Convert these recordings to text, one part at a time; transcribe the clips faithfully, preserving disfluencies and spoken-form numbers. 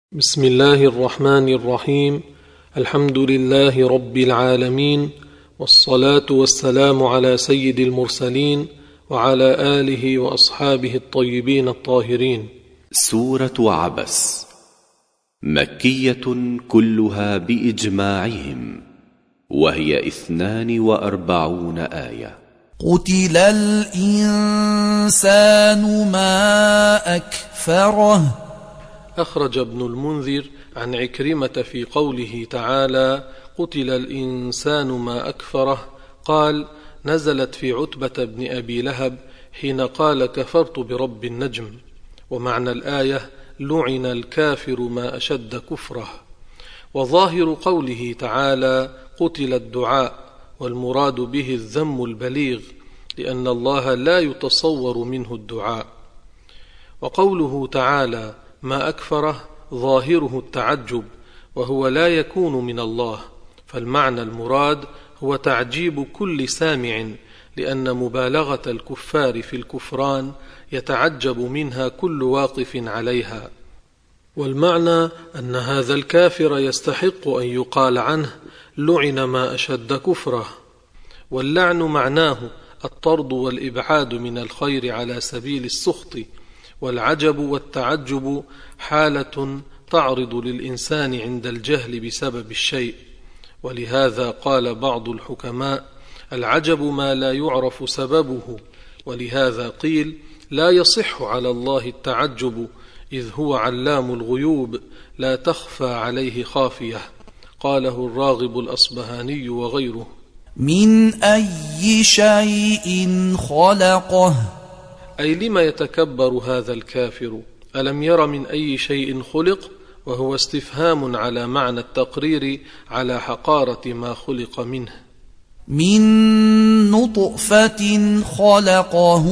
بسم الله الرحمن الرحيم. الحمد لله رب العالمين، والصلاة والسلام على سيد المرسلين وعلى آله وأصحابه الطيبين الطاهرين. سورة عبس مكية كلها بإجماعهم، وهي اثنان وأربعون آية. قتل الإنسان ما أكفره. أخرج ابن المنذر عن عكرمة في قوله تعالى: قتل الإنسان ما أكفره، قال: نزلت في عتبة بن أبي لهب حين قال: كفرت برب النجم. ومعنى الآية: لعن الكافر ما أشد كفره. وظاهر قوله تعالى: قتل الدعاء، والمراد به الذم البليغ، لأن الله لا يتصور منه الدعاء. وقوله تعالى: ما أكفره ظاهره التعجب، وهو لا يكون من الله، فالمعنى المراد هو تعجيب كل سامع، لأن مبالغة الكفار في الكفران يتعجب منها كل واقف عليها. والمعنى أن هذا الكافر يستحق أن يقال عنه: لعن ما أشد كفره. واللعن معناه الطرد والإبعاد من الخير على سبيل السخط. والعجب والتعجب حالة تعرض للإنسان عند الجهل بسبب الشيء، ولهذا قال بعض الحكماء: العجب ما لا يعرف سببه. ولهذا قيل: لا يصح على الله التعجب، إذ هو علام الغيوب لا تخفى عليه خافية. قاله الراغب الأصبهاني وغيره. من أي شيء خلقه، أي لما يتكبر هذا الكافر؟ ألم ير من أي شيء خلق؟ وهو استفهام على معنى التقرير على حقارة ما خلق منه. من نطفة خلقه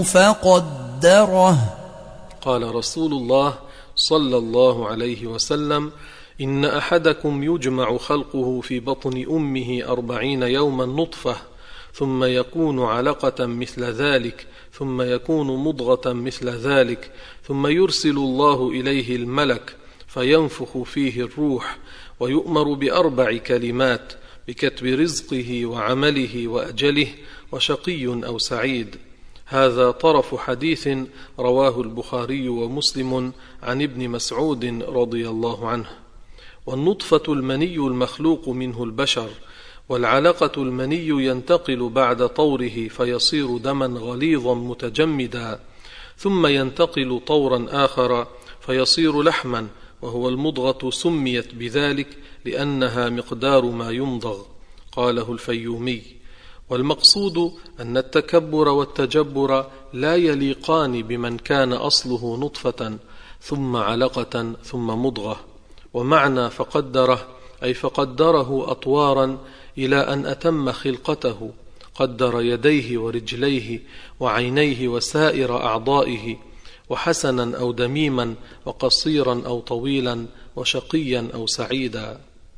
فقدره. قال رسول الله صلى الله عليه وسلم: إن أحدكم يجمع خلقه في بطن أمه أربعين يوما نطفة، ثم يكون علقة مثل ذلك، ثم يكون مضغة مثل ذلك، ثم يرسل الله إليه الملك فينفخ فيه الروح، ويؤمر بأربع كلمات: بكتب رزقه وعمله وأجله وشقي أو سعيد. هذا طرف حديث رواه البخاري ومسلم عن ابن مسعود رضي الله عنه. والنطفة المني المخلوق منه البشر، والعلقة المني ينتقل بعد طوره فيصير دما غليظا متجمدا، ثم ينتقل طورا آخر فيصير لحما، وهو المضغة، سميت بذلك لأنها مقدار ما يمضغ. قاله الفيومي. والمقصود أن التكبر والتجبر لا يليقان بمن كان أصله نطفة ثم علقة ثم مضغة. ومعنى فقدره أي فقدره أطوارا إلى أن أتم خلقته، قدر يديه ورجليه وعينيه وسائر أعضائه، وحسنا أو دميما، وقصيرا أو طويلا، وشقيا أو سعيدا.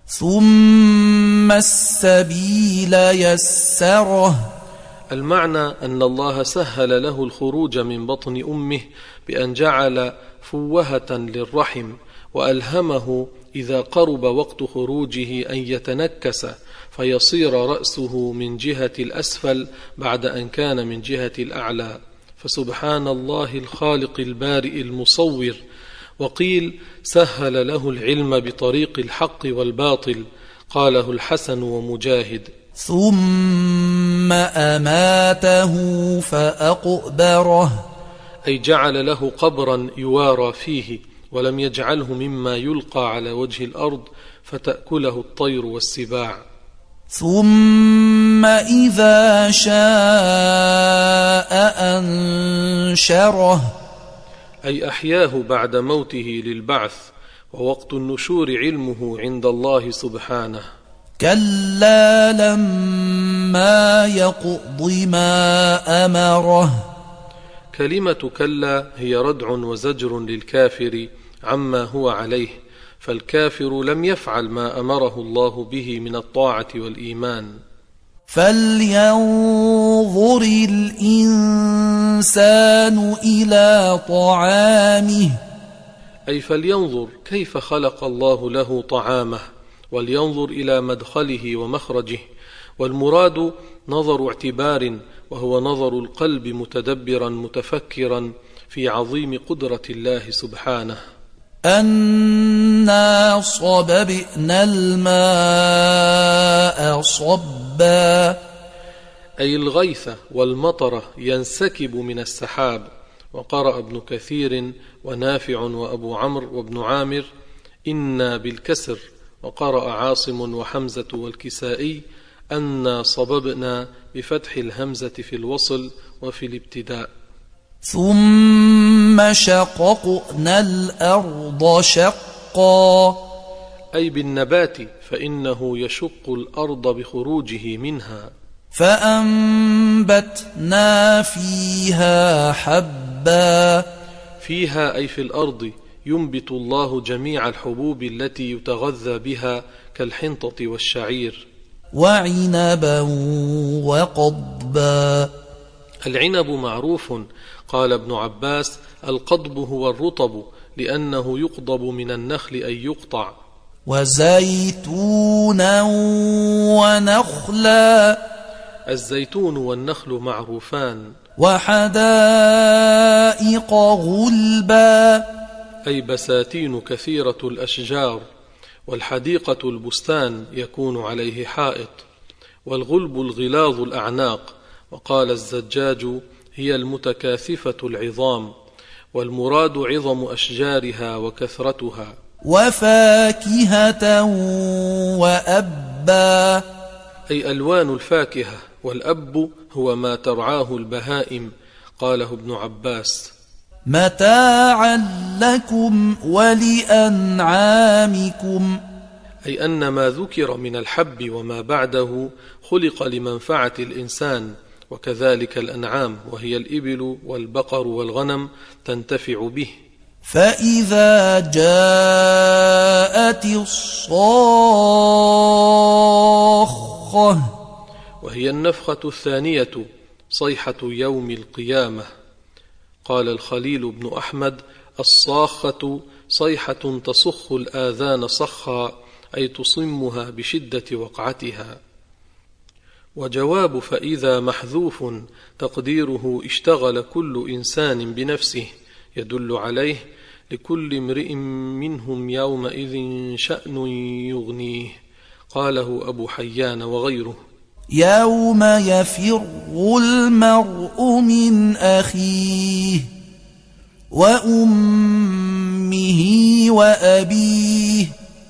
ثم السبيل يسره. المعنى أن الله سهل له الخروج من بطن أمه بأن جعل فوهة للرحم، وألهمه إذا قرب وقت خروجه أن يتنكس فيصير رأسه من جهة الأسفل بعد أن كان من جهة الأعلى. فسبحان الله الخالق البارئ المصور. وقيل: سهل له العلم بطريق الحق والباطل. قاله الحسن ومجاهد. ثم أماته فأقبره. أي جعل له قبرا يوارى فيه، ولم يجعله مما يلقى على وجه الأرض فتأكله الطير والسباع. ثم إذا شاء أنشره. أي أحياه بعد موته للبعث، ووقت النشور علمه عند الله سبحانه. كلا لما يقض ما أمره. كلمة كلا هي ردع وزجر للكافر عما هو عليه، فالكافر لم يفعل ما أمره الله به من الطاعة والإيمان. فلينظر الإنسان إلى طعامه. أي فلينظر كيف خلق الله له طعامه، ولينظر إلى مدخله ومخرجه، والمراد نظر اعتبار، وهو نظر القلب متدبرا متفكرا في عظيم قدرة الله سبحانه. أنا صببنا الماء صبا، أي الغيث والمطر ينسكب من السحاب. وقرأ ابن كثير ونافع وأبو عمرو وابن عامر إنا بالكسر، وقرأ عاصم وحمزة والكسائي أنا صببنا بفتح الهمزة في الوصل وفي الابتداء. ثم شققنا الأرض شقا، أي بالنبات، فإنه يشق الأرض بخروجه منها. فأنبتنا فيها حبا، فيها أي في الأرض ينبت الله جميع الحبوب التي يتغذى بها كالحنطة والشعير. وعنبا وقضبا، العنب معروف، قال ابن عباس القضب هو الرطب، لأنه يقضب من النخل أي يقطع. وزيتونا ونخلا، الزيتون والنخل معروفان. وحدائق غلبا، أي بساتين كثيرة الأشجار، والحديقة البستان يكون عليه حائط، والغلب الغلاظ الأعناق. وقال الزجاج هي المتكاثفة العظام، والمراد عظم أشجارها وكثرتها. وفاكهة وأبا، أي ألوان الفاكهة، والأب هو ما ترعاه البهائم، قاله ابن عباس. متاعا لكم ولأنعامكم، أي أن ما ذكر من الحب وما بعده خلق لمنفعة الإنسان، وكذلك الأنعام وهي الإبل والبقر والغنم تنتفع به. فإذا جاءت الصاخة، وهي النفخة الثانية، صيحة يوم القيامة. قال الخليل بن أحمد الصاخة صيحة تصخ الآذان صخا، أي تصمها بشدة وقعتها. وجواب فإذا محذوف تقديره اشتغل كل إنسان بنفسه، يدل عليه لكل امرئ منهم يومئذ شأن يغنيه، قاله أبو حيان وغيره. يوم يفر المرء من أخيه وأمه وأبيه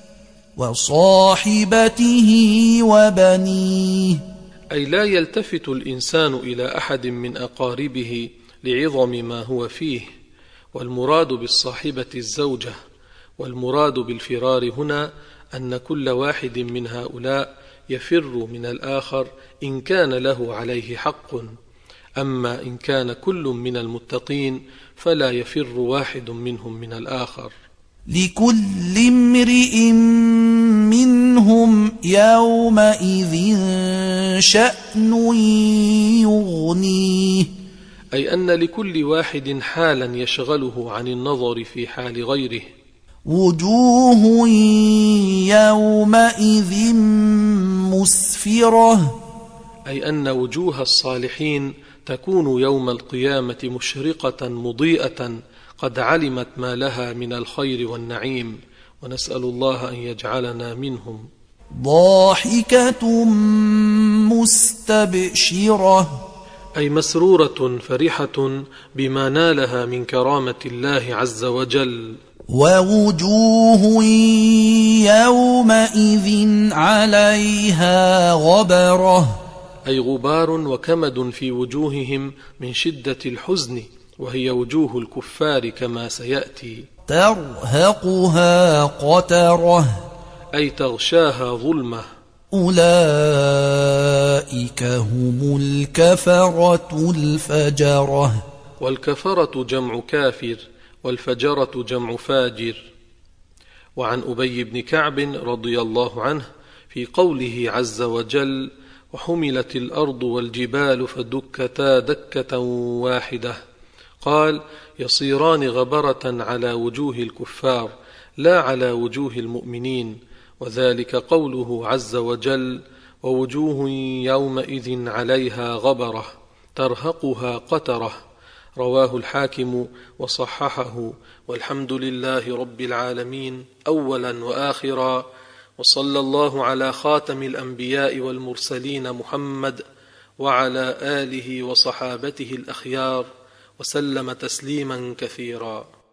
وصاحبته وبنيه، أي لا يلتفت الإنسان إلى أحد من أقاربه لعظم ما هو فيه، والمراد بالصاحبة الزوجة. والمراد بالفرار هنا أن كل واحد من هؤلاء يفر من الآخر إن كان له عليه حق، أما إن كان كل من المتقين فلا يفر واحد منهم من الآخر. لكل امرئ منهم يومئذ شأن يغنيه، أي أن لكل واحد حالا يشغله عن النظر في حال غيره. وجوه يومئذ مسفرة، أي أن وجوه الصالحين تكون يوم القيامة مشرقة مضيئة، قد علمت ما لها من الخير والنعيم، ونسأل الله أن يجعلنا منهم. ضاحكة مستبشرة، أي مسرورة فرحة بما نالها من كرامة الله عز وجل. ووجوه يومئذ عليها غبرة، أي غبار وكمد في وجوههم من شدة الحزن، وهي وجوه الكفار كما سيأتي. ترهقها قترة، أي تغشاها ظلمة. أولئك هم الكفرة الفجرة. والكفرة جمع كافر، والفجرة جمع فاجر. وعن أبي بن كعب رضي الله عنه في قوله عز وجل وحملت الأرض والجبال فدكتا دكة واحدة، قال: يصيران غبرة على وجوه الكفار لا على وجوه المؤمنين، وذلك قوله عز وجل: ووجوه يومئذ عليها غبرة ترهقها قترة. رواه الحاكم وصححه، والحمد لله رب العالمين أولا وآخرا، وصلى الله على خاتم الأنبياء والمرسلين محمد وعلى آله وصحابته الأخيار، وسلم تسليما كثيرا.